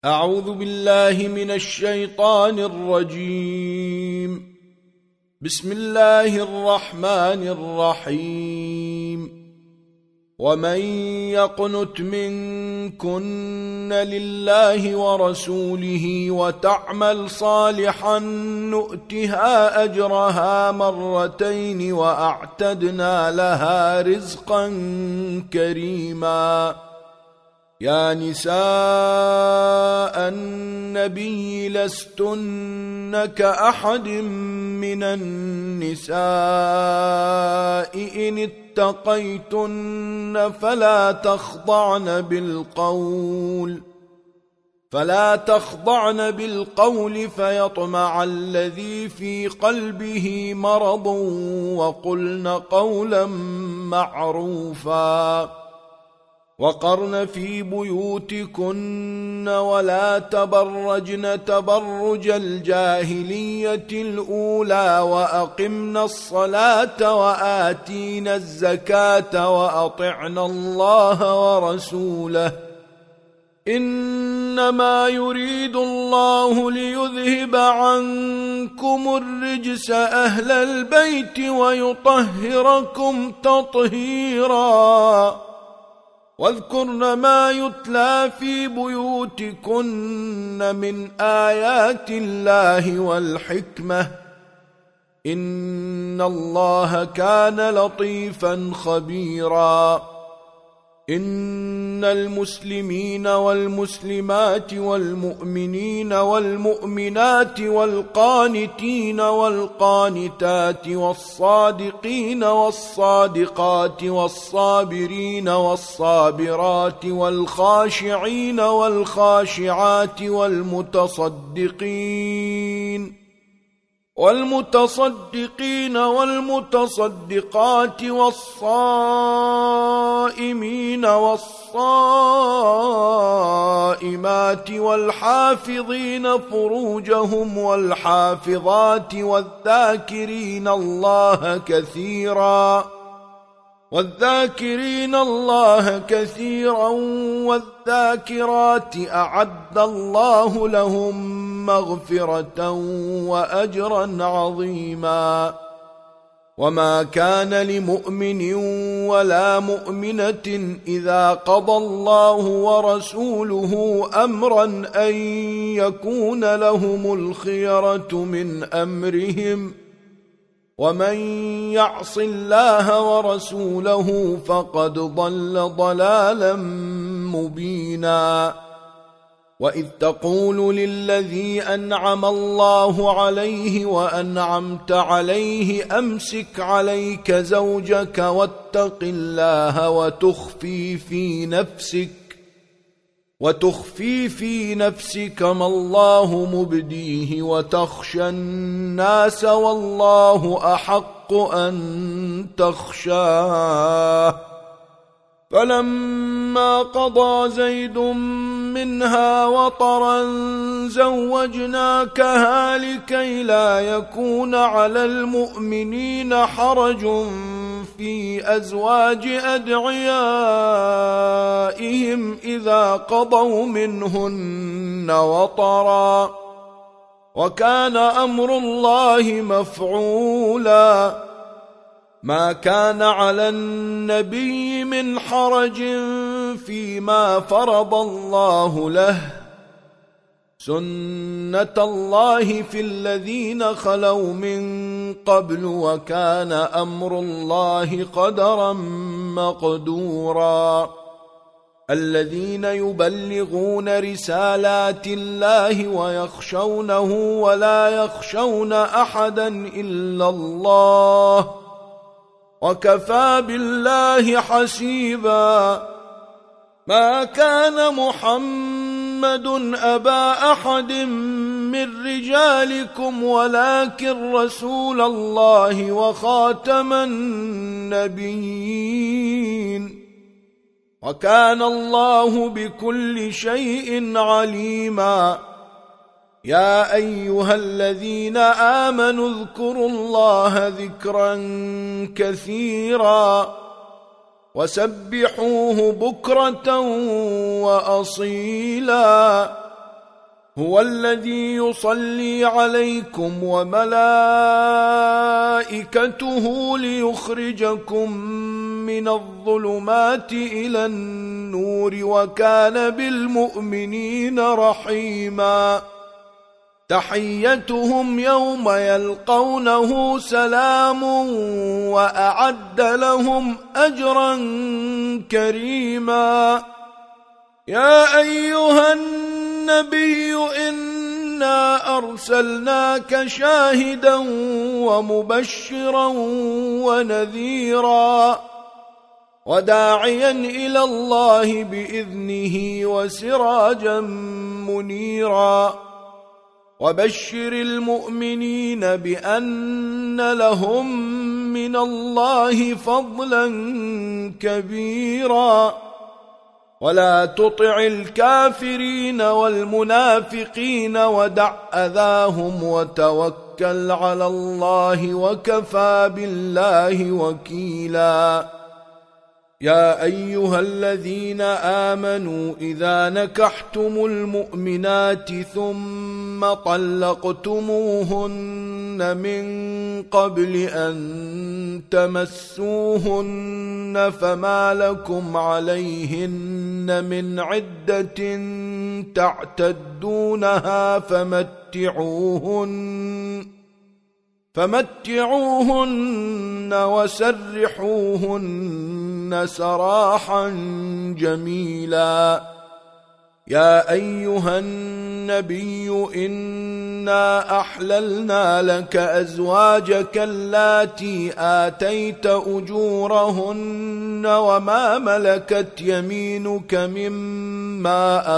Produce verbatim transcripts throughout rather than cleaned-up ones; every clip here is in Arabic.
أعوذ بالله من الشيطان الرجيم. بسم الله الرحمن الرحيم. ومن يقنت منكن لله ورسوله وتعمل صالحا نؤتها أجرها مرتين وأعتدنا لها رزقا كريما. يا نساء النبي لستن كأحد من النساء إن اتقيتن فلا تخضعن بالقول فلا تخضعن بالقول فيطمع الذي في قلبه مرض وقلن قولا معروفا. وقرن في بيوتكن ولا تبرجن تبرج الجاهلية الأولى وأقمن الصلاة وآتين الزكاة وأطعن الله ورسوله إنما يريد الله ليذهب عنكم الرجس أهل البيت ويطهركم تطهيرا. واذكرن ما يتلى في بيوتكن من آيات الله والحكمة إن الله كان لطيفا خبيرا. إن المسلمين والمسلمات والمؤمنين والمؤمنات والقانتين والقانتات والصادقين والصادقات والصابرين والصابرات والخاشعين والخاشعات والمتصدقين والمتصدقين والمتصدقات والصائمين والصائمات والحافظين فروجهم والحافظات والذاكرين الله كثيرا والذاكرين الله كثيرا والذاكرات أعد الله لهم مغفرة وأجرا عظيما. وما كان لمؤمن ولا مؤمنة إذا قضى الله ورسوله أمرا أن يكون لهم الخيرة من أمرهم ومن يعص الله ورسوله فقد ضل ضلالا مبينا. وإذ تقول للذي أنعم الله عليه وأنعمت عليه أمسك عليك زوجك واتق الله وتخفي في نفسك وتخفي في نفسك ما الله مبديه وتخشى الناس والله أحق أن تخشاه. فلما قضى زيد منها وطرا زوجناكها لكي لا يكون على المؤمنين حرج في أزواج أدعيائهم إذا قضوا منهن وطرا وكان أمر الله مفعولا. ما كان على النبي من حرج فيما فرض الله له سنة الله في الذين خلوا من قبل وكان أمر الله قدرا مقدورا. الذين يبلغون رسالات الله ويخشونه ولا يخشون أحدا إلا الله وكفى بالله حسيبا. ما كان محمد أبا أحد من رجالكم ولكن رسول الله وخاتم النبيين وكان الله بكل شيء عليما. يا أيها الذين آمنوا اذكروا الله ذكرا كثيرا وسبحوه بكرة وأصيلا هو الذي يصلي عليكم وملائكته ليخرجكم من الظلمات إلى النور وكان بالمؤمنين رحيما تحيتهم يوم يلقونه سلام وأعد لهم أجرا كريما يا أيها النبي إنا أرسلناك شاهدا ومبشرا ونذيرا وداعيا إلى الله بإذنه وسراجا منيرا وبشر المؤمنين بأن لهم من الله فضلا كبيرا ولا تطع الكافرين والمنافقين ودع أذاهم وتوكل على الله وكفى بالله وكيلا يا أيها الذين آمنوا إذا نكحتم المؤمنات ثم طلقتموهن من قبل أن تمسوهن فما لكم عليهن من عدة تعتدونها فمتعوهن فمتعوهن وسرحوهن سراحا جميلا يا أيها النبي إنا أحللنا لك أزواجك اللاتي آتيت أجورهن وما ملكت يمينك مما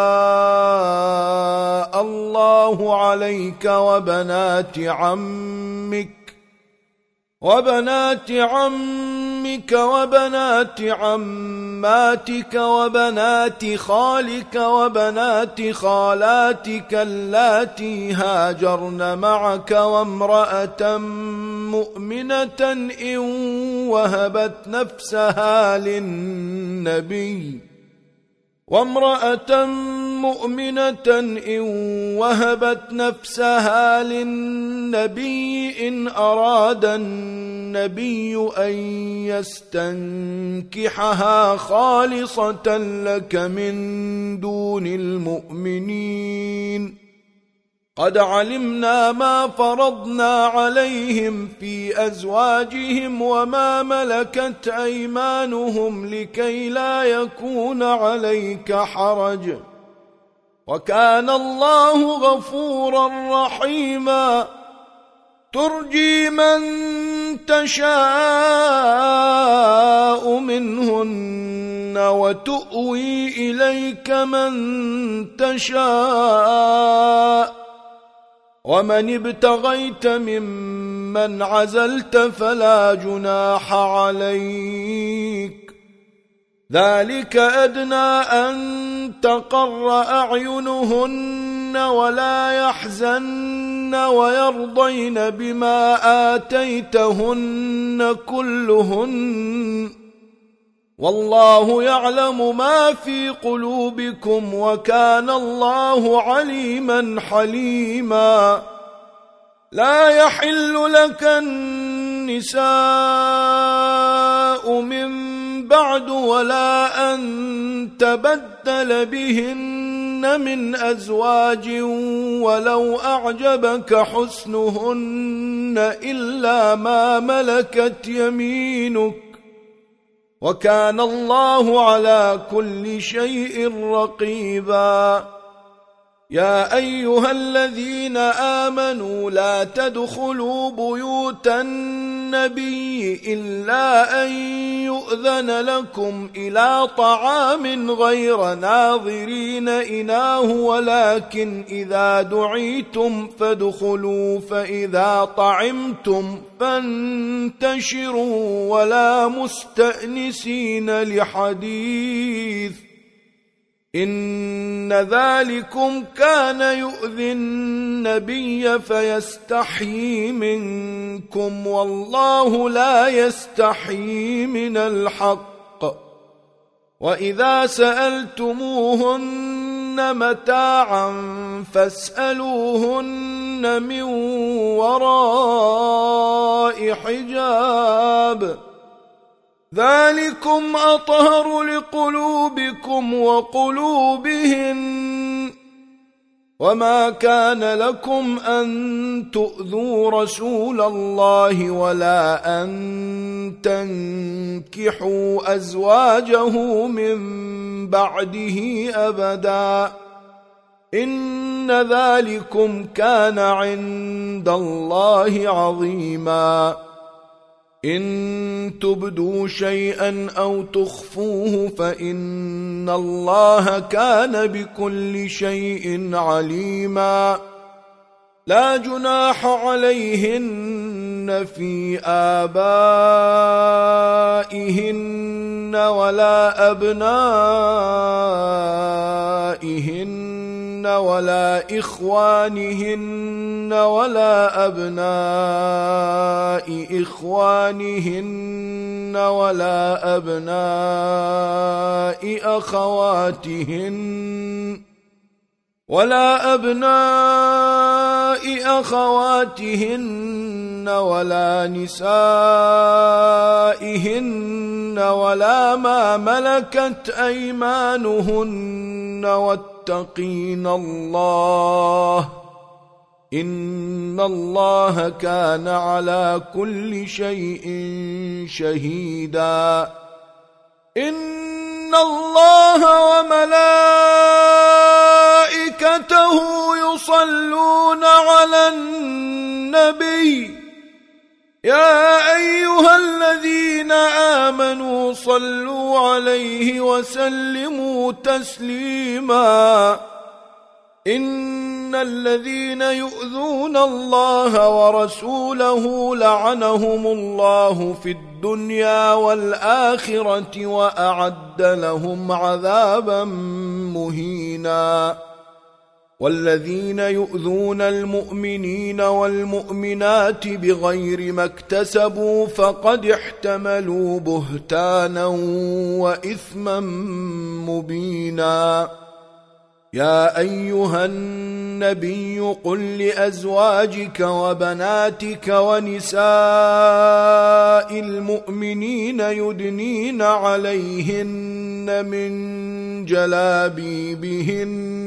أفاء الله عليك وبنات عمك وبنات عمك وبنات عماتك وبنات خالك وبنات خالاتك اللاتي هاجرن معك وامرأة مؤمنة إن وهبت نفسها للنبي وامرأة مؤمنة إن وهبت نفسها للنبي إن أراد النبي أن يستنكحها خالصة لك من دون المؤمنين قد علمنا ما فرضنا عليهم في أزواجهم وما ملكت أيمانهم لكي لا يكون عليك حرج وكان الله غفورا رحيما ترجي من تشاء منهن وتؤوي إليك من تشاء ومن ابتغيت ممن عزلت فلا جناح عليك ذلك أدنى أن تقر أعينهن ولا يحزن ويرضين بما آتيتهن كلهن والله يعلم ما في قلوبكم وكان الله عليما حليما لا يحل لك النساء من بعد ولا أن تبدل بهن من أزواج ولو أعجبك حسنهن إلا ما ملكت يمينك وكان الله على كل شيء رقيبا يا أيها الذين آمنوا لا تدخلوا بيوت النبي إلا أن يؤذن لكم إلى طعام غير ناظرين إناه ولكن إذا دعيتم فادخلوا فإذا طعمتم فانتشروا ولا مستأنسين لحديث إن ذلكم كان يؤذي النبي فيستحيي منكم والله لا يستحيي من الحق وإذا سألتموهن متاعا فاسألوهن من وراء حجاب ذلكم أطهر لقلوبكم وقلوبهن وما كان لكم أن تؤذوا رسول الله ولا أن تنكحوا أزواجه من بعده أبدا إن ذلكم كان عند الله عظيما إن تبدوا شيئا أو تخفوه فإن الله كان بكل شيء عليما لا جناح عليهن في آبائهن ولا أبنائهن ولا إخوانهن ولا أبناء إخوانهن ولا أبناء أخواتهن ولا أبناء أخواتهن ولا نسائهن ولا ما ملكت أيمانهن واتقين الله إن الله كان على كل شيء شهيدا إن الله وملائكته يصلون على النبي يا أيها الذين آمنوا صلوا عليه وسلموا تسليما إن الذين يؤذون الله ورسوله لعنهم الله في الدنيا والآخرة وأعد لهم عذابا مهينا والذين يؤذون المؤمنين والمؤمنات بغير ما اكتسبوا فقد احتملوا بهتانا وإثما مبينا يا أيها النبي قل لأزواجك وبناتك ونساء المؤمنين يدنين عليهن من جلابيبهن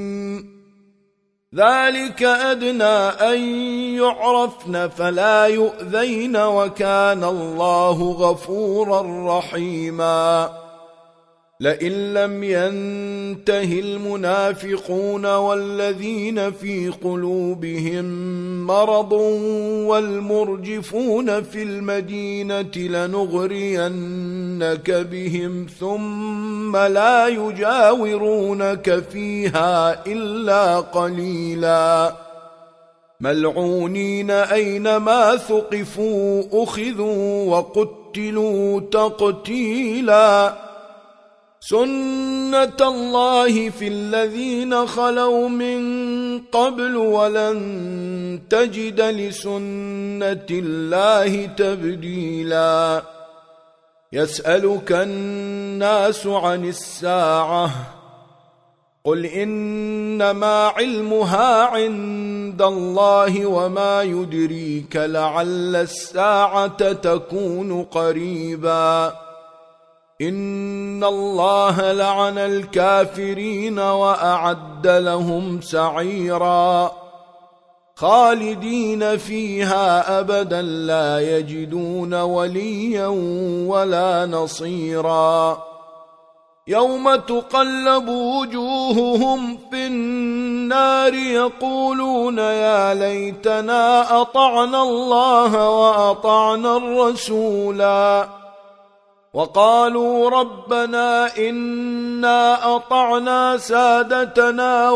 ذلك أدنى أن يعرفن فلا يؤذين وكان الله غفورا رحيما لئن لم ينته المنافقون والذين في قلوبهم مرض والمرجفون في المدينة لنغرينك بهم ثم لا يجاورونك فيها إلا قليلا ملعونين أينما ثقفوا أخذوا وقتلوا تقتيلا سنة الله في الذين خلوا من قبل ولن تجد لسنة الله تبديلا يسألك الناس عن الساعة قل إنما علمها عند الله وما يدريك لعل الساعة تكون قريبا إن الله لعن الكافرين وأعد لهم سعيرا خالدين فيها أبدا لا يجدون وليا ولا نصيرا يوم تقلب وجوههم في النار يقولون يا ليتنا أطعنا الله وأطعنا الرسولا وقالوا ربنا إنا أطعنا سادتنا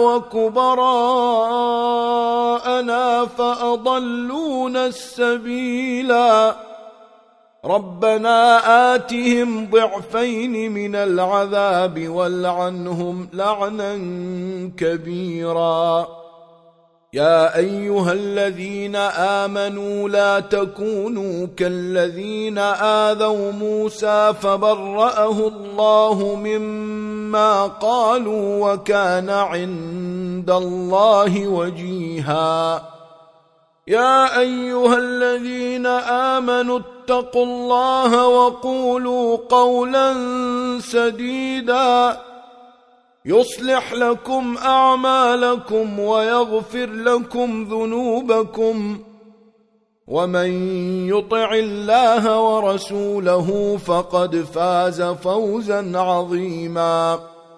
وكبراءنا فأضلونا السبيلا ربنا آتهم ضعفين من العذاب والعنهم لعنا كبيرا يا أيها الذين آمنوا لا تكونوا كالذين آذوا موسى فبرأه الله مما قالوا وكان عند الله وجيها يا أيها الذين آمنوا اتقوا الله وقولوا قولا سديدا يصلح لكم أعمالكم ويغفر لكم ذنوبكم ومن يطع الله ورسوله فقد فاز فوزا عظيما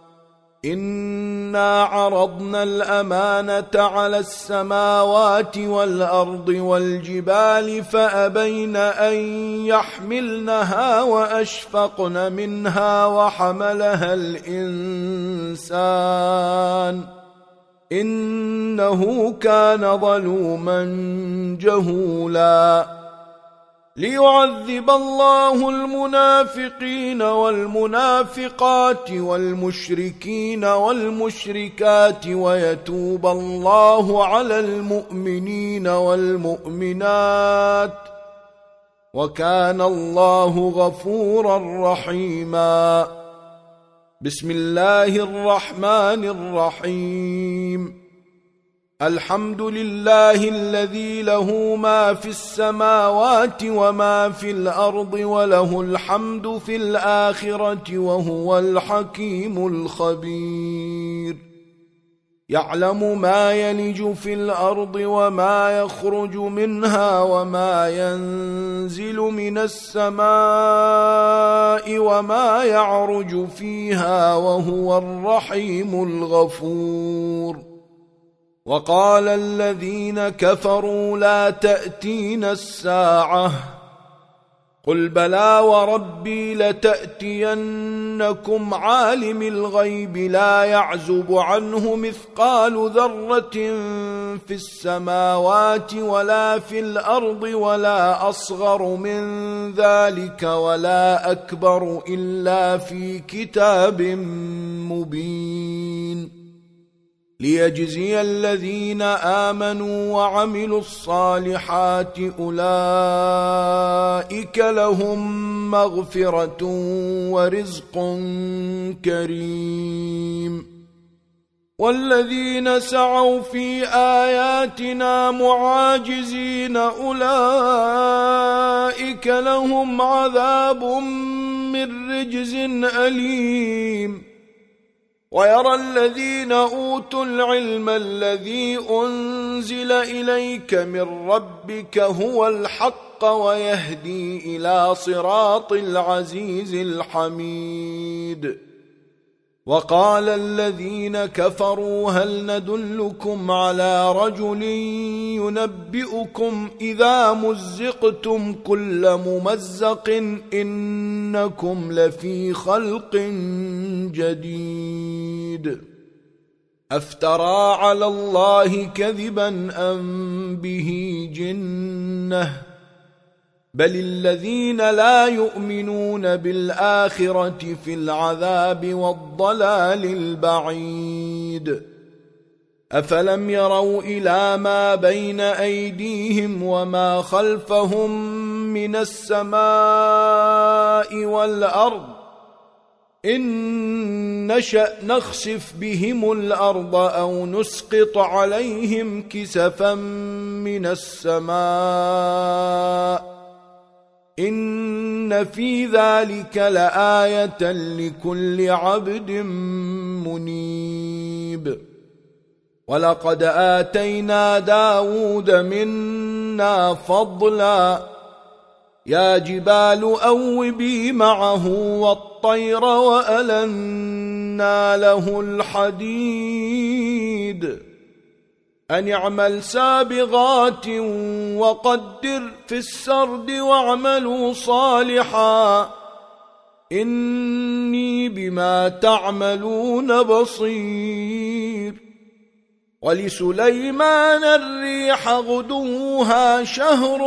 إنا عرضنا الأمانة على السماوات والأرض والجبال فأبين أن يحملنها وأشفقن منها وحملها الإنسان إنه كان ظلوما جهولا ليعذب الله المنافقين والمنافقات والمشركين والمشركات ويتوب الله على المؤمنين والمؤمنات وكان الله غفورا رحيما بسم الله الرحمن الرحيم الحمد لله الذي له ما في السماوات وما في الأرض وله الحمد في الآخرة وهو الحكيم الخبير يعلم ما يلج في الأرض وما يخرج منها وما ينزل من السماء وما يعرج فيها وهو الرحيم الغفور وقال الذين كفروا لا تأتينا الساعة قل بلى وربي لتأتينكم عالم الغيب لا يعزب عنه مثقال ذرة في السماوات ولا في الأرض ولا أصغر من ذلك ولا أكبر إلا في كتاب مبين ليجزي الذين آمنوا وعملوا الصالحات أولئك لهم مغفرة ورزق كريم والذين سعوا في آياتنا معاجزين أولئك لهم عذاب من رجز أليم ويرى الذين أوتوا العلم الذي أنزل إليك من ربك هو الحق ويهدي إلى صراط العزيز الحميد وقال الذين كفروا هل ندلكم على رجل ينبئكم إذا مزقتم كل ممزق إنكم لفي خلق جديد أفترى على الله كذبا أم به جنة بل الذين لا يؤمنون بالآخرة في العذاب والضلال البعيد أفلم يروا إلى ما بين أيديهم وما خلفهم من السماء والأرض إن نشأ نخسف بهم الأرض أو نسقط عليهم كسفا من السماء إن في ذلك لآية لكل عبد منيب ولقد آتينا داود منا فضلا يا جبال أوبي معه والطير وألنا له الحديد أن اعمل سابغات وقدر في السرد واعملوا صالحا إني بما تعملون بصير ولسليمان الريح غدوها شهر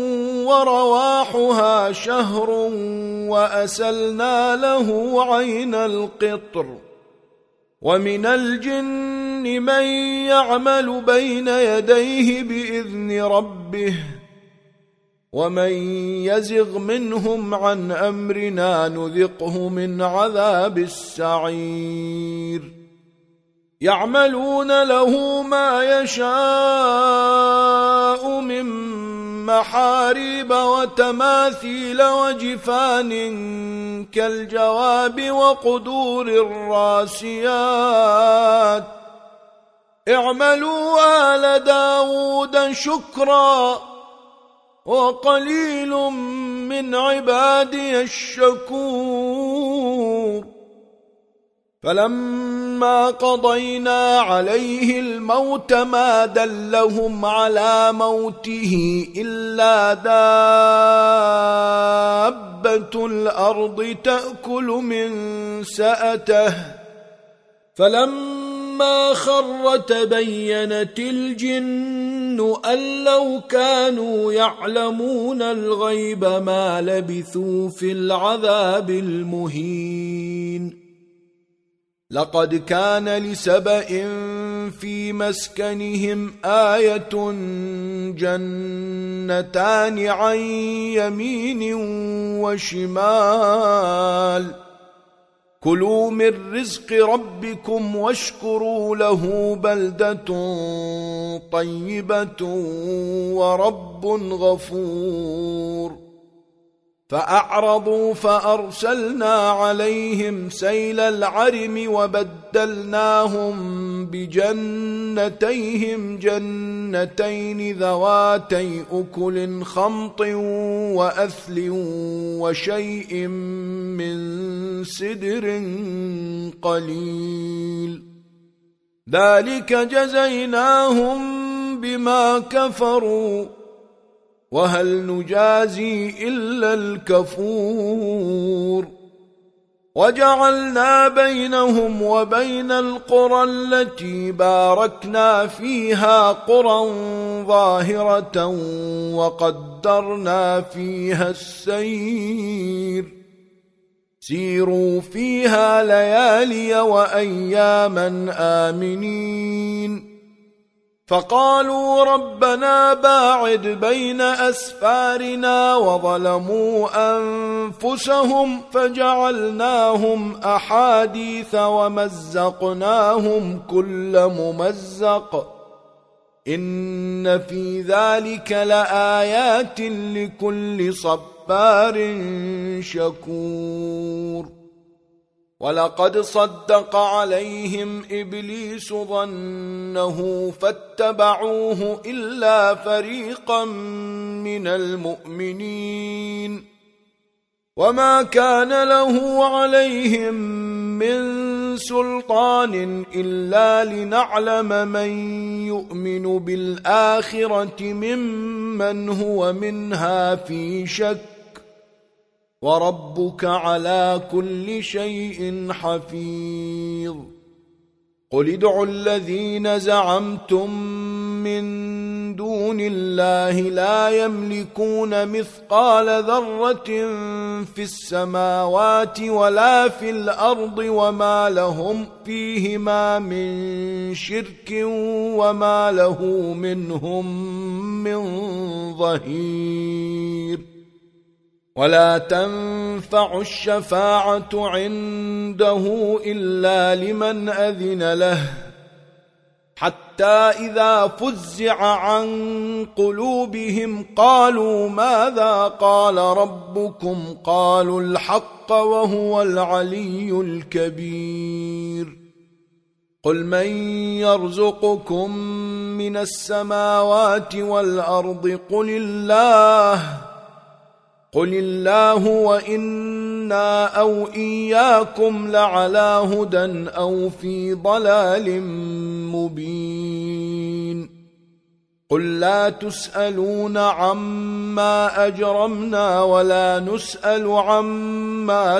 ورواحها شهر وأسلنا له عين القطر ومن الجن من يعمل بين يديه بإذن ربه ومن يزغ منهم عن أمرنا نذقه من عذاب السعير يعملون له ما يشاء من محاريب وتماثيل وجفان كالجواب وقدور الراسيات اعملوا آل داود شكرا وقليل من عبادي الشكور فلما قضينا عليه الموت ما دلهم على موته إلا دابة الأرض تأكل من سأته فلما خر تبينت الجن أن لو كانوا يعلمون الغيب ما لبثوا في العذاب المهين لقد كان لسبإ في مسكنهم آية جنتان عن يمين وشمال كلوا من رزق ربكم واشكروا له بلدة طيبة ورب غفور فأعرضوا فأرسلنا عليهم سيل العرم وبدلناهم بجنتيهم جنتين ذواتي أكل خمط وأثل وشيء من سدر قليل ذلك جزيناهم بما كفروا وهل نجازي إلا الكفور وجعلنا بينهم وبين القرى التي باركنا فيها قرى ظاهرة وقدرنا فيها السير سيروا فيها ليالي وأياما آمنين فقالوا ربنا باعد بين أسفارنا وظلموا أنفسهم فجعلناهم أحاديث ومزقناهم كل ممزق إن في ذلك لآيات لكل صبار شكور ولقد صدق عليهم إبليس ظنه فاتبعوه إلا فريقا من المؤمنين وما كان له عليهم من سلطان إلا لنعلم من يؤمن بالآخرة ممن هو منها في شك وربك على كل شيء حفيظ قل ادعوا الذين زعمتم من دون الله لا يملكون مثقال ذرة في السماوات ولا في الأرض وما لهم فيهما من شرك وما له منهم من ظهير ولا تنفع الشفاعة عنده إلا لمن أذن له حتى إذا فزع عن قلوبهم قالوا ماذا قال ربكم قالوا الحق وهو العلي الكبير قل من يرزقكم من السماوات والأرض قل الله قل الله وإنا أو إياكم لعلى هدى أو في ضلال مبين قل لا تسألون عما أجرمنا ولا نسأل عما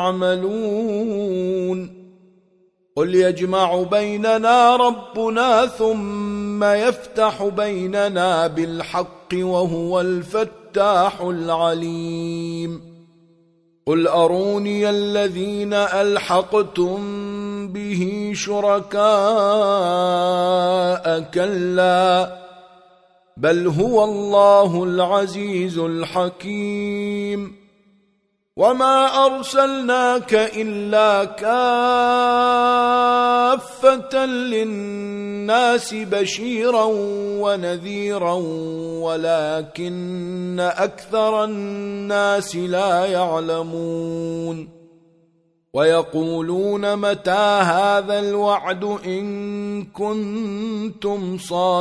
تعملون قل يجمع بيننا ربنا ثم يفتح بيننا بالحق وهو الفتاح العليم قل أروني الذين ألحقتم به شركاء كلا بل هو الله العزيز الحكيم وما أرسلناك إلا كافة للناس بشيرا ونذيرا ولكن أكثر الناس لا يعلمون ويقولون متى هذا الوعد إن كنتم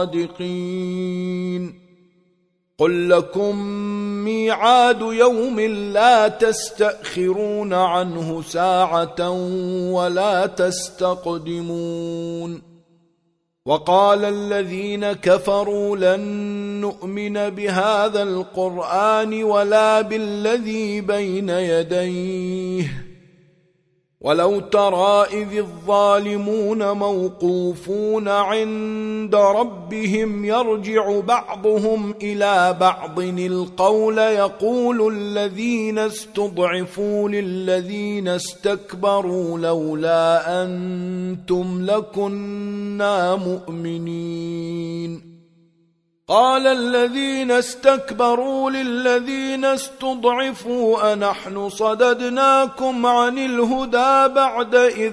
صادقين قل لكم ميعاد يوم لا تستأخرون عنه ساعة ولا تستقدمون وقال الذين كفروا لن نؤمن بهذا القرآن ولا بالذي بين يديه ولو ترى إذ الظالمون موقوفون عند ربهم يرجع بعضهم إلى بعض القول يقول الذين استضعفوا للذين استكبروا لولا أنتم لكنا مؤمنين قال الذين استكبروا للذين استضعفوا أنحن صددناكم عن الهدى بعد إذ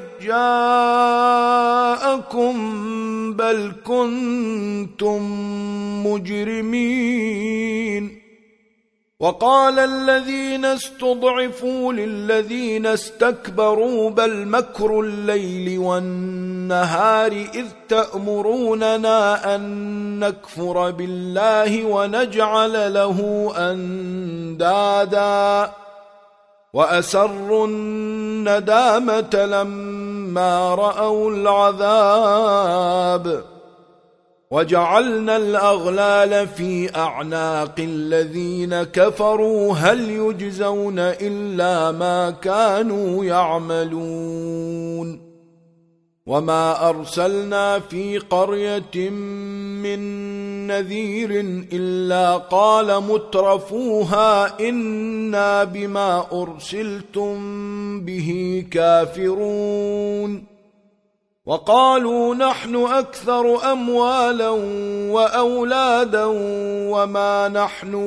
جاءكم بل كنتم مجرمين وقال الذين استضعفوا للذين استكبروا بل مكر الليل والنهار إذ تأمروننا أن نكفر بالله ونجعل له أندادا وأسروا الندامة لما رأوا العذاب وجعلنا الأغلال في أعناق الذين كفروا هل يجزون إلا ما كانوا يعملون وما أرسلنا في قرية من نذير إلا قال مترفوها إنا بما أرسلتم به كافرون وقالوا نحن أكثر أموالا وأولادا وما نحن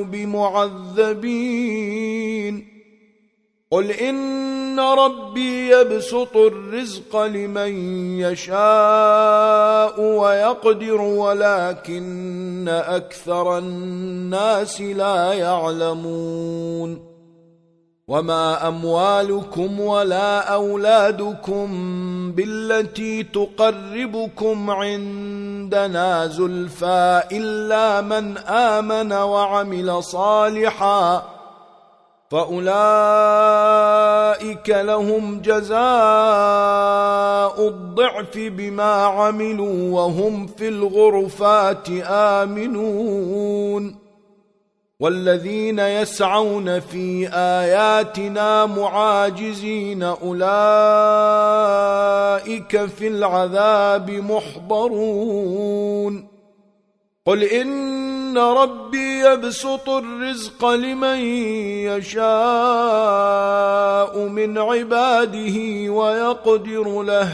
بمعذبين قل إن ربي يبسط الرزق لمن يشاء ويقدر ولكن أكثر الناس لا يعلمون وما أموالكم ولا أولادكم بالتي تقربكم عندنا زلفى إلا من آمن وعمل صالحا فأولئك لهم جزاء الضعف بما عملوا وهم في الغرفات آمنون والذين يسعون في آياتنا معاجزين أولئك في العذاب محضرون قل إن ربي يبسط الرزق لمن يشاء من عباده ويقدر له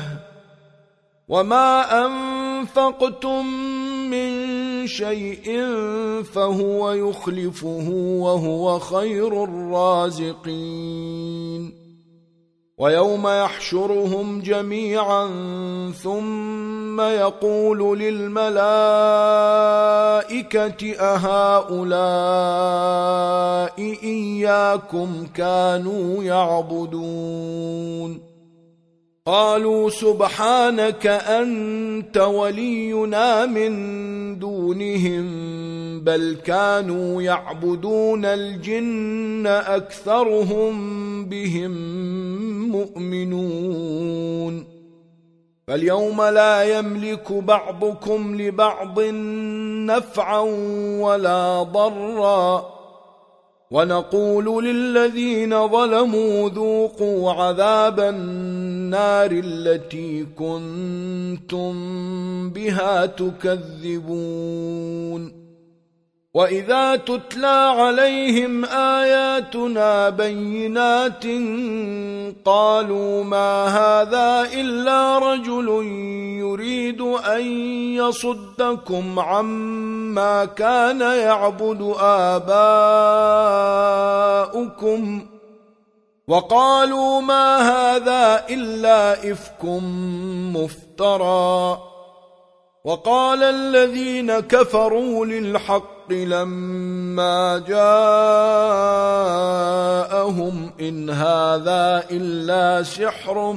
وما أنفقتم من شيء فهو يخلفه وهو خير الرازقين ويوم يحشرهم جميعا ثم يقول للملائكة أهؤلاء إياكم كانوا يعبدون قالوا سبحانك أنت ولينا من دونهم بل كانوا يعبدون الجن أكثرهم بهم مؤمنون فاليوم لا يملك بعضكم لبعض نفعا ولا ضرا ونقول للذين ظلموا ذوقوا عذاب النار التي كنتم بها تكذبون وَإِذَا تُتْلَى عَلَيْهِمْ آيَاتُنَا بَيِّنَاتٍ قَالُوا مَا هَذَا إِلَّا رَجُلٌ يُرِيدُ أَن يَصُدَّكُمْ عَمَّا كَانَ يَعْبُدُ آبَاؤُكُمْ وَقَالُوا مَا هَذَا إِلَّا إِفْكٌ مُفْتَرًى وَقَالَ الَّذِينَ كَفَرُوا لِلْحَقِّ لَمَّا جَاءَهُمْ إِنْ هَذَا إِلَّا سِحْرٌ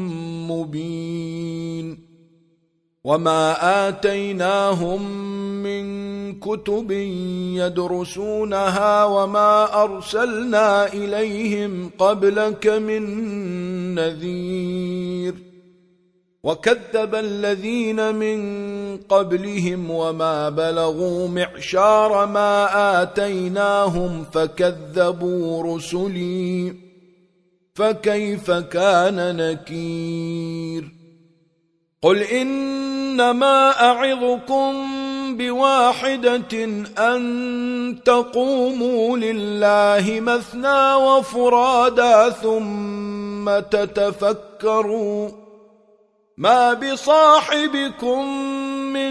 مُبِينٌ وَمَا آتَيْنَاهُمْ مِنْ كُتُبٍ يَدْرُسُونَهَا وَمَا أَرْسَلْنَا إِلَيْهِمْ قَبْلَكَ مِنْ نَذِيرٍ وَكَذَّبَ الَّذِينَ مِنْ قَبْلِهِمْ وَمَا بَلَغُوا مِعْشَارَ مَا آتَيْنَاهُمْ فَكَذَّبُوا رُسُلِي فَكَيْفَ كَانَ نَكِيرِ قُلْ إِنَّمَا أَعِظُكُمْ بِوَاحِدَةٍ أَن تَقُومُوا لِلَّهِ مَثْنَى وَفُرَادَى ثُمَّ تَتَفَكَّرُوا مَا بِصَاحِبِكُمْ مِنْ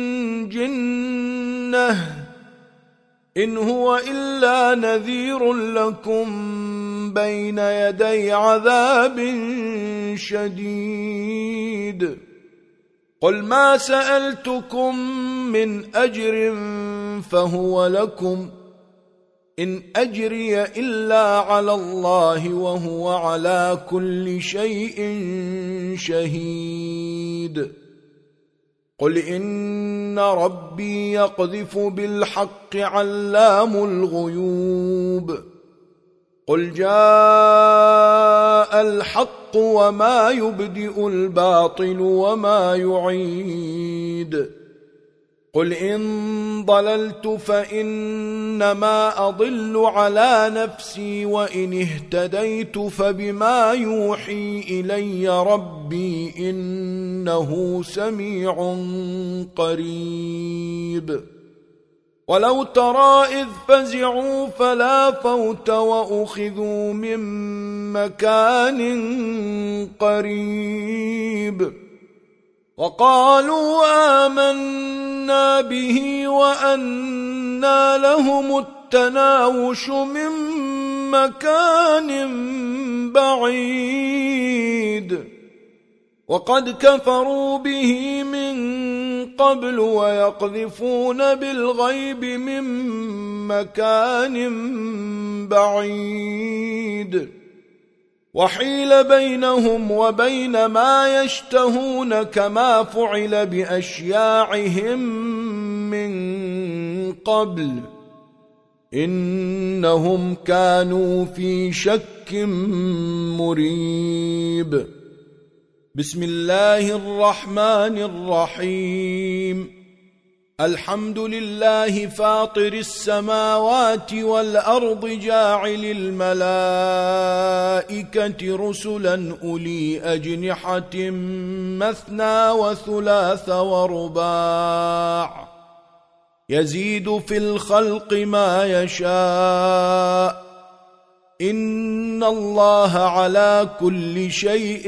جِنَّةٍ إِنْ هُوَ إِلَّا نَذِيرٌ لَكُمْ بَيْنَ يَدَيْ عَذَابٍ شَدِيدٍ قُلْ مَا سَأَلْتُكُمْ مِنْ أَجْرٍ فَهُوَ لَكُمْ إِنْ أَجْرِيَ إِلَّا عَلَى اللَّهِ وَهُوَ عَلَى كُلِّ شَيْءٍ شَهِيدٌ قُلْ إِنَّ رَبِّي يَقْذِفُ بِالْحَقِّ عَلَّامُ الْغُيُوبِ قُلْ جَاءَ الْحَقُّ وَمَا يُبْدِئُ الْبَاطِلُ وَمَا يُعِيدُ قُلْ إِن ضَلَلْتُ فَإِنَّمَا أَضِلُّ عَلَى نَفْسِي وَإِنِ اهْتَدَيْتُ فَبِمَا يُوحِي إِلَيَّ رَبِّي إِنَّهُ سَمِيعٌ قَرِيبٌ وَلَوْ تَرَى إِذْ فَزِعُوا فَلَا فَوْتَ وَأُخِذُوا مِنْ مَكَانٍ قَرِيبٍ وَقَالُوا آمَنَّا بِهِ وَأَنَّى لَهُمُ التَّنَاوُشُ مِنْ مَكَانٍ بَعِيدٍ وَقَدْ كَفَرُوا بِهِ مِنْ قَبْلُ وَيَقْذِفُونَ بِالْغَيْبِ مِنْ مَكَانٍ بَعِيدٍ وَحِيلَ بَيْنَهُمْ وَبَيْنَ مَا يَشْتَهُونَ كَمَا فُعِلَ بِأَشْيَاعِهِمْ مِنْ قَبْلُ إِنَّهُمْ كَانُوا فِي شَكٍّ مُرِيبٍ بسم الله الرحمن الرحيم الحمد لله فاطر السماوات والأرض جاعل الملائكة رسلا أولي أجنحة مثنى وثلاث ورباع يزيد في الخلق ما يشاء إن الله على كل شيء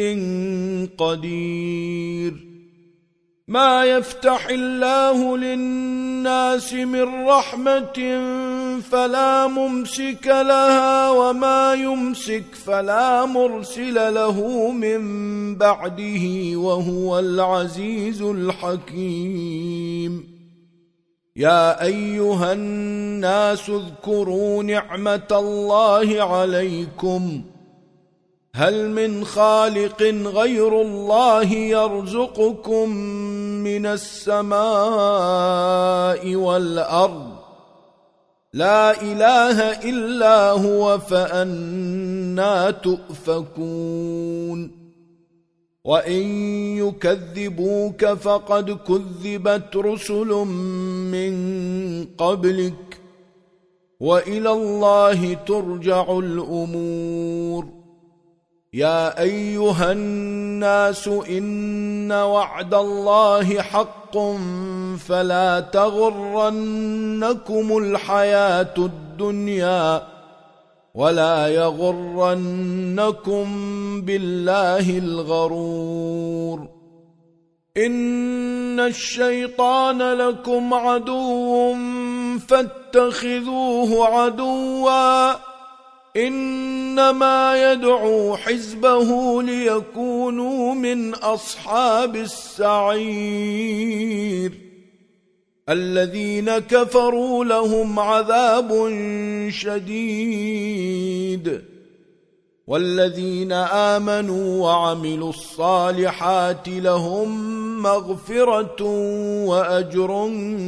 قدير ما يفتح الله للناس من رحمة فلا ممسك لها وما يمسك فلا مرسل له من بعده وهو العزيز الحكيم يا أيها الناس اذكروا نعمة الله عليكم هل من خالق غير الله يرزقكم من السماء والأرض لا إله إلا هو فأنى تؤفكون وَإِن يُكَذِّبُوكَ فَقَدْ كُذِّبَتْ رُسُلٌ مِّن قَبْلِكَ وَإِلَى اللَّهِ تُرْجَعُ الْأُمُورُ يَا أَيُّهَا النَّاسُ إِنَّ وَعْدَ اللَّهِ حَقٌّ حق فلا تغرنكم الحياة الدنيا ولا يغرنكم بالله الغرور إن الشيطان لكم عدو فاتخذوه عدوا إنما يدعو حزبه ليكونوا من أصحاب السعير الذين كفروا لهم عذاب شديد والذين آمنوا وعملوا الصالحات لهم مغفرة وأجر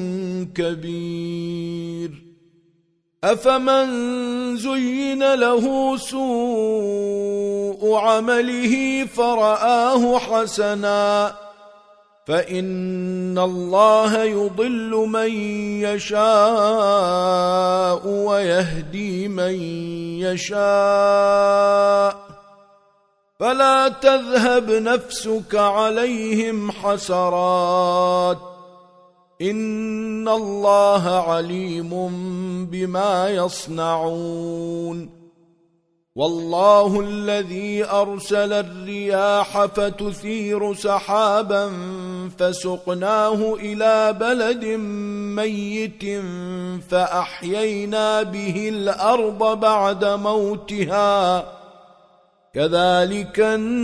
كبير أفمن زين له سوء عمله فرآه حسنا فإن الله يضل من يشاء ويهدي من يشاء فلا تذهب نفسك عليهم حسرات إن الله عليم بما يصنعون والله الذي أرسل الرياح فتثير سحابا فسقناه إلى بلد ميت فأحيينا به الأرض بعد موتها كذلك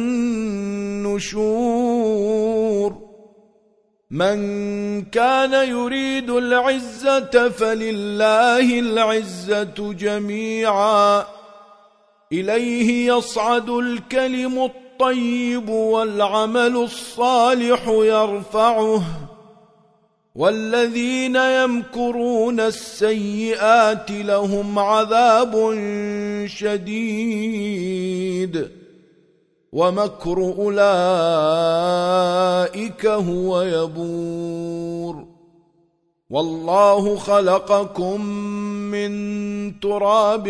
النشور من كان يريد العزة فلله العزة جميعا إليه يصعد الكلم الطيب والعمل الصالح يرفعه والذين يمكرون السيئات لهم عذاب شديد ومكر أولئك هو يبور والله خلقكم من تراب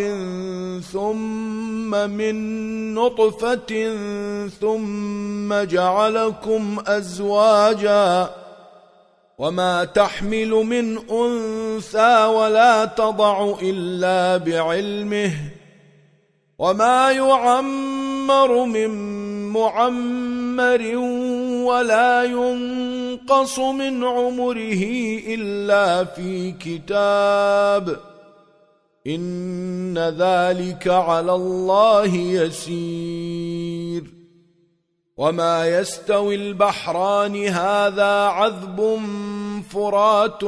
ثم من نطفة ثم جعلكم أزواجا وما تحمل من أنثى ولا تضع إلا بعلمه وما يعمر من معمر ولا ينقص من عمره إلا في كتاب إن ذلك على الله يسير وما يستوي البحران هذا عذب فرات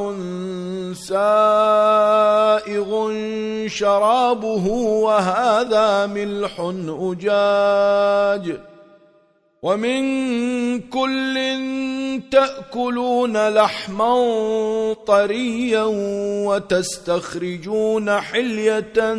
سائغ شرابه وهذا ملح أجاج ومن كل تأكلون لحما طريا وتستخرجون حلية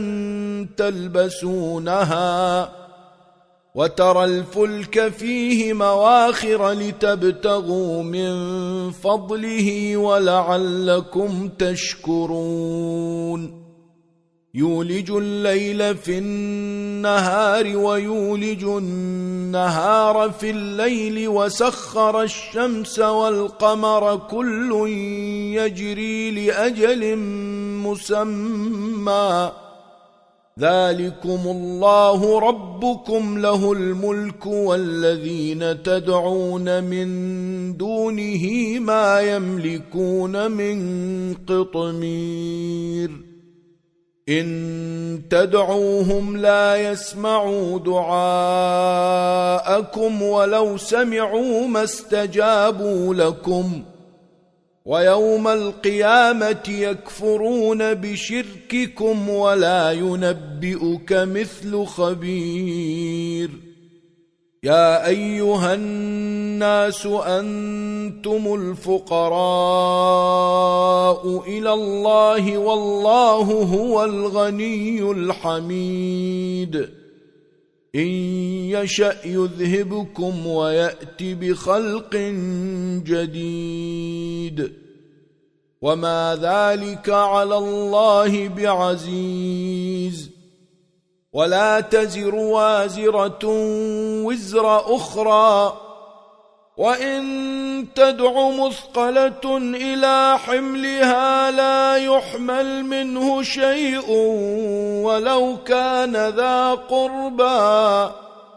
تلبسونها وترى الفلك فيه مواخر لتبتغوا من فضله ولعلكم تشكرون يولج الليل في النهار ويولج النهار في الليل وسخر الشمس والقمر كل يجري لأجل مسمى ذلكم الله ربكم له الملك والذين تدعون من دونه ما يملكون من قطمير إن تدعوهم لا يسمعوا دعاءكم ولو سمعوا ما استجابوا لكم ويوم القيامة يكفرون بشرككم ولا ينبئك مثل خبير يا أيها الناس أنتم الفقراء إلى الله والله هو الغني الحميد إن يشأ يذهبكم ويأت بخلق جديد وما ذلك على الله بعزيز ولا تزر وازرة وزر أخرى وإن تدع مثقلة إلى حملها لا يحمل منه شيء ولو كان ذا قربى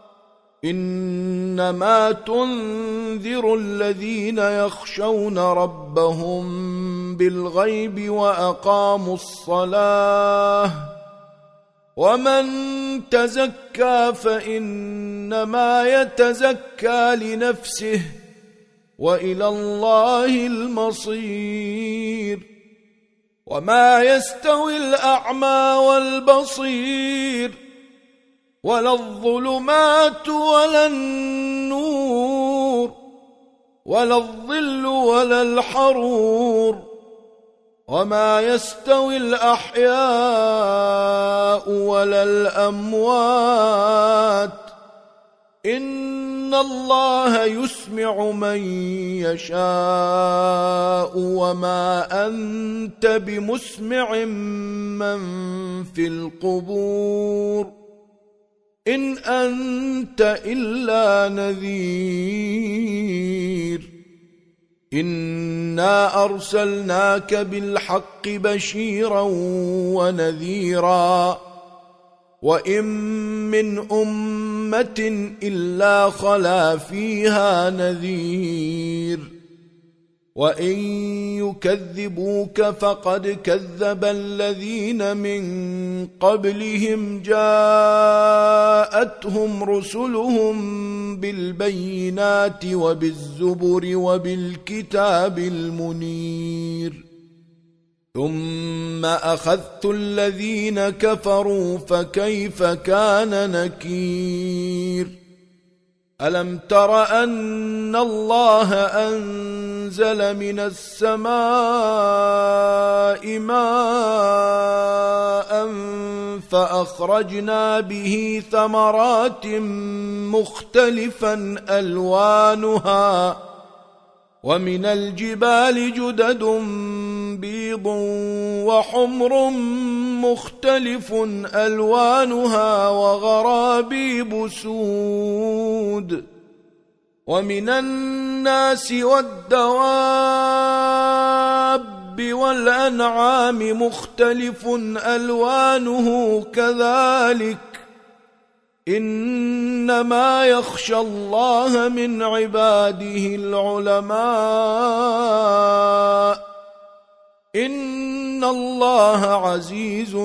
إنما تنذر الذين يخشون ربهم بالغيب وأقاموا الصلاة ومن تزكى فإنما يتزكى لنفسه وإلى الله المصير وما يستوي الأعمى والبصير ولا الظلمات ولا النور ولا الظل ولا الحرور وما يستوي الأحياء ولا الأموات إن الله يسمع من يشاء وما أنت بمسمع من في القبور إن أنت إلا نذير إنا أرسلناك بالحق بشيرا ونذيرا وإن من أمة إلا خلا فيها نذير وإن يكذبوك فقد كذب الذين من قبلهم جاءتهم رسلهم بالبينات وبالزبر وبالكتاب المنير ثم أخذت الذين كفروا فكيف كان نكير ألم تر أن الله أنزل من السماء ماء فأخرجنا به ثمرات مختلفا ألوانها ومن الجبال جدد بيض وحمر مختلف ألوانها وغرابيب سود ومن الناس والدواب والأنعام مختلف ألوانه كذلك إنما يخشى الله من عباده العلماء إن الله عزيز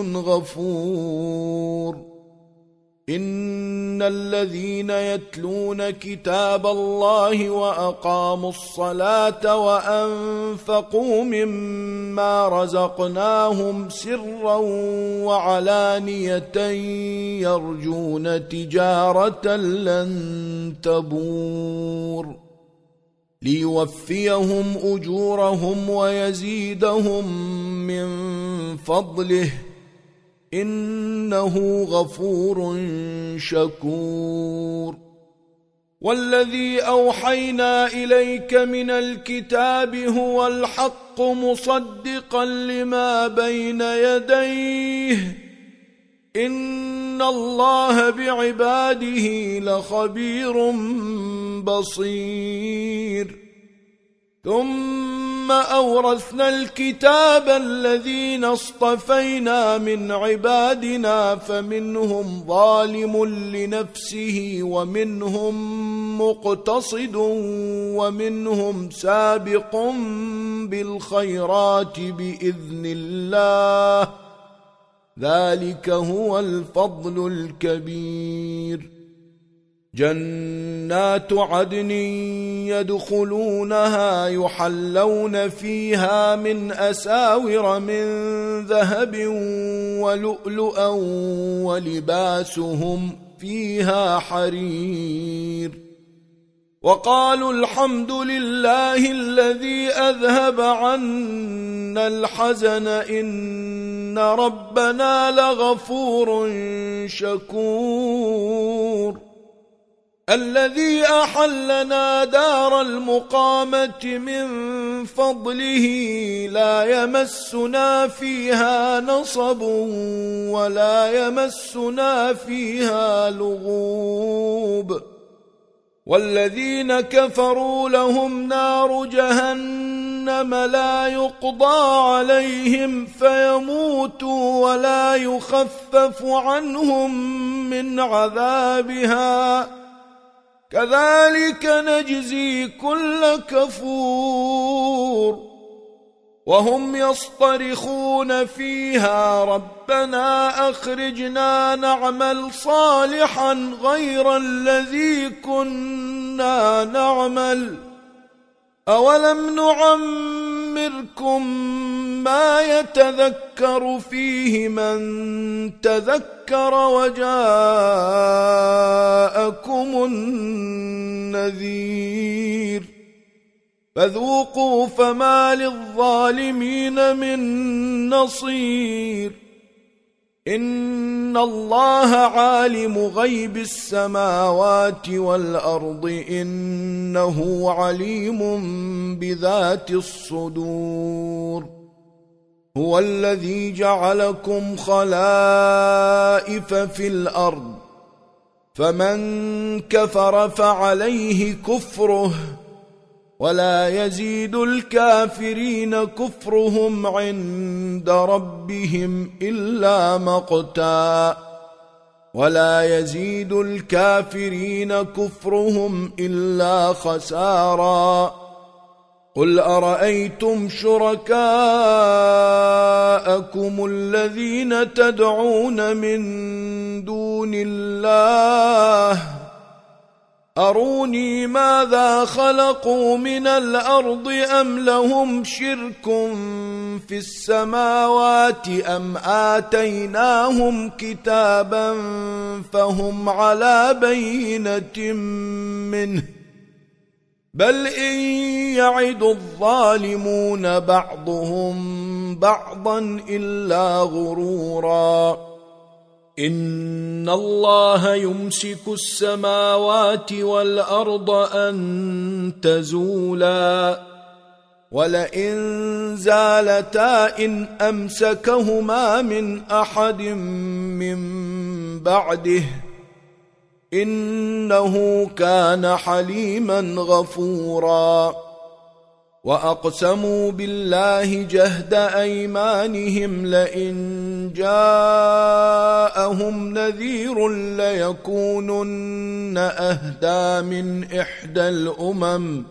غفور إن الذين يتلون كتاب الله وأقاموا الصلاة وأنفقوا مما رزقناهم سرا وعلانية يرجون تجارة لن تبور ليوفيهم أجورهم ويزيدهم من فضله إنه غفور شكور والذي أوحينا إليك من الكتاب هو الحق مصدقا لما بين يديه إن الله بعباده لخبير بصير ثم أورثنا الكتاب الذين اصطفينا من عبادنا فمنهم ظالم لنفسه ومنهم مقتصد ومنهم سابق بالخيرات بإذن الله ذلك هو الفضل الكبير جنات عدن يدخلونها يحلون فيها من أساور من ذهب ولؤلؤا ولباسهم فيها حرير وقالوا الحمد لله الذي أذهب عنا الحزن إن ربنا لغفور شكور الذي أحلنا دار المقامة من فضله لا يمسنا فيها نصب ولا يمسنا فيها لغوب والذين كفروا لهم نار جهنم لا يقضى عليهم فيموتوا ولا يخفف عنهم من عذابها كذلك نجزي كل كفور وهم يصطرخون فيها ربنا أخرجنا نعمل صالحا غير الذي كنا نعمل أولم نعمركم ما يتذكر فيه من تذكر وجاءكم النذير فذوقوا فما للظالمين من نصير إن الله عالم غيب السماوات والأرض إنه عليم بذات الصدور هو الذي جعلكم خلائف في الأرض فمن كفر فعليه كفره ولا يزيد الكافرين كفرهم عند ربهم إلا مقتا ولا يزيد الكافرين كفرهم إلا خسارا قل أرأيتم شركاءكم الذين تدعون من دون الله أروني ماذا خلقوا من الأرض أم لهم شرك في السماوات أم آتيناهم كتابا فهم على بينة منه بل إن يعد الظالمون بعضهم بعضا إلا غرورا إن الله يمسك السماوات والأرض أن تزولا ولئن زالتا إن أمسكهما من أحد من بعده إنه كان حليما غفورا وأقسموا بالله جهد أيمانهم لئن جاءهم نذير ليكونن أهدى من إحدى الأمم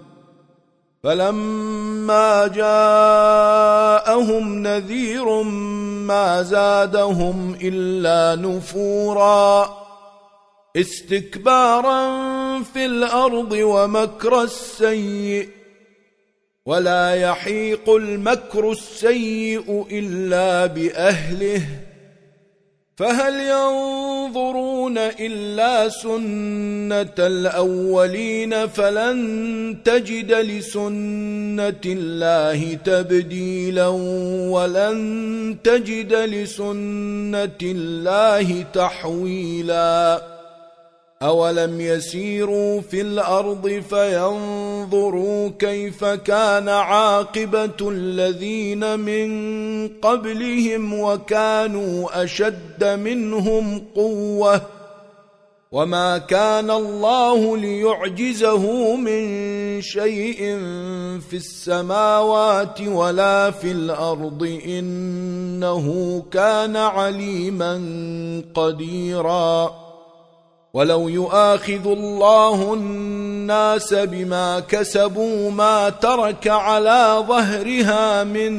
فلما جاءهم نذير ما زادهم إلا نفورا استكبارا في الأرض ومكر السيء ولا يحيق المكر السيء إلا بأهله فهل ينظرون إلا سنة الأولين فلن تجد لسنة الله تبديلا ولن تجد لسنة الله تحويلا أولم يسيروا في الأرض فينظروا كيف كان عاقبة الذين من قبلهم وكانوا أشد منهم قوة وما كان الله ليعجزه من شيء في السماوات ولا في الأرض إنه كان عليما قديرا ولو يؤاخذ الله الناس بما كسبوا ما ترك على ظهرها من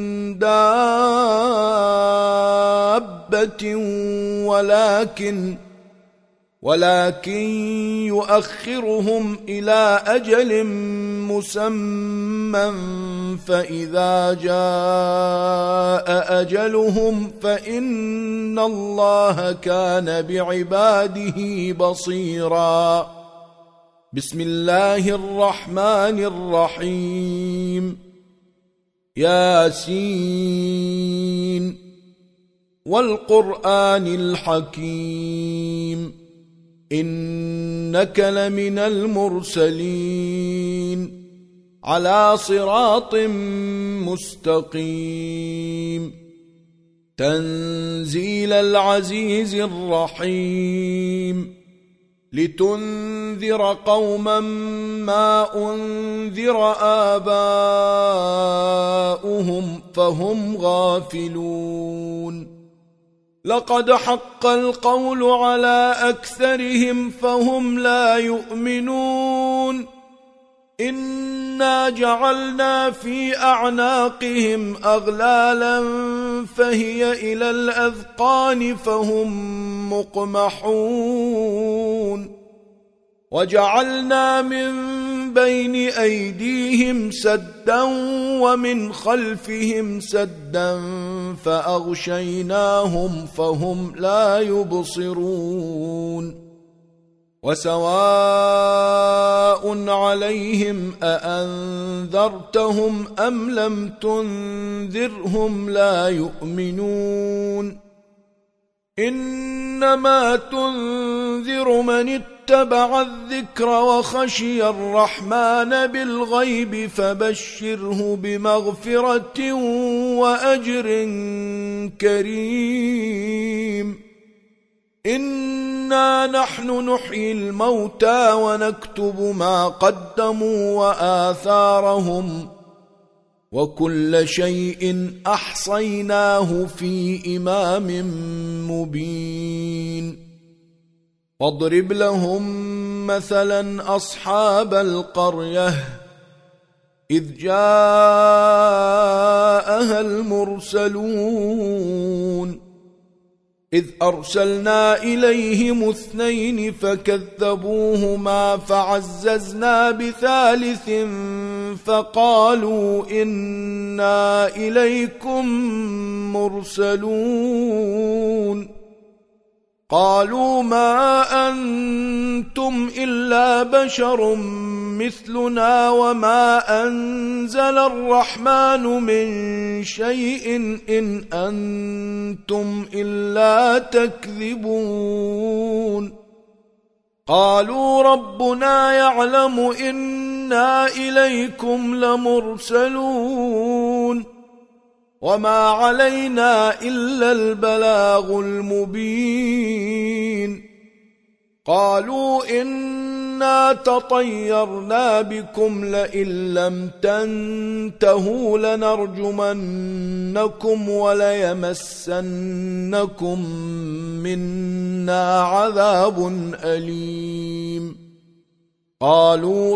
دابة ولكن ولكن يؤخرهم إلى أجل مسمى فإذا جاء أجلهم فإن الله كان بعباده بصيرا بسم الله الرحمن الرحيم ياسين والقرآن الحكيم إنك لمن المرسلين على صراط مستقيم تنزيل العزيز الرحيم لتنذر قوما ما أنذر آباؤهم فهم غافلون لقد حق القول على أكثرهم فهم لا يؤمنون إنا جعلنا في أعناقهم أغلالا فهي إلى الأذقان فهم مقمحون وجعلنا من بين أيديهم سدا ومن خلفهم سدا فأغشيناهم فهم لا يبصرون وسواء عليهم أأنذرتهم أم لم تنذرهم لا يؤمنون إنما تنذر من اتبع الذكر وخشي الرحمن بالغيب فبشره بمغفرة وأجر كريم إنا نحن نحيي الموتى ونكتب ما قدموا وآثارهم وكل شيء أحصيناه في إمام مبين واضرب لهم مثلا أصحاب القرية إذ جاءها المرسلون إذ أرسلنا إليهم اثنين فكذبوهما فعززنا بثالث فقالوا إنا إليكم مرسلون قالوا ما أنتم إلا بشر مثلنا وما أنزل الرحمن من شيء إن أنتم إلا تكذبون قالوا ربنا يعلم إنا إليكم لمرسلون وما علينا إلا البلاغ المبين قالوا إنا تطيرنا بكم لئن لم تنتهوا لنرجمنكم وليمسنكم منا عذاب أليم قالوا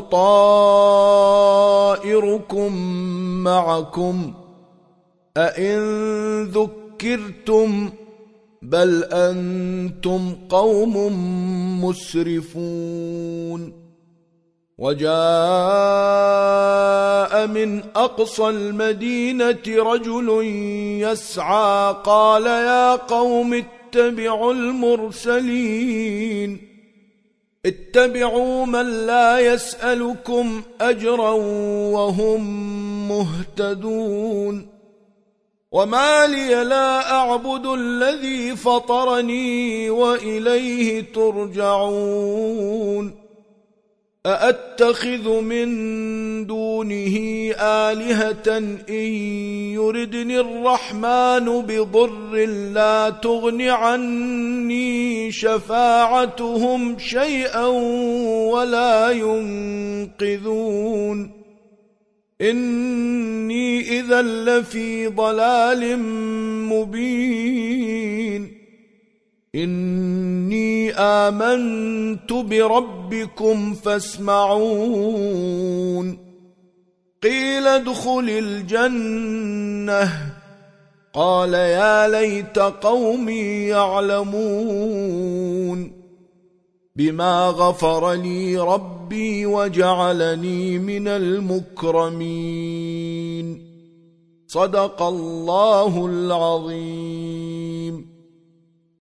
طائركم معكم أئن ذكرتم بل أنتم قوم مسرفون وجاء من أقصى المدينة رجل يسعى قال يا قوم اتبعوا المرسلين اتبعوا من لا يسألكم أجرا وهم مهتدون وما لي لا أعبد الذي فطرني وإليه ترجعون أأتخذ من دونه آلهة إن يردني الرحمن بضر لا تغن عني شفاعتهم شيئا ولا ينقذون إني إذا لفي ضلال مبين إني آمنت بربكم فاسمعون قيل ادخل الجنة قال يا ليت قومي يعلمون بما غفر لي ربي وجعلني من المكرمين صدق الله العظيم.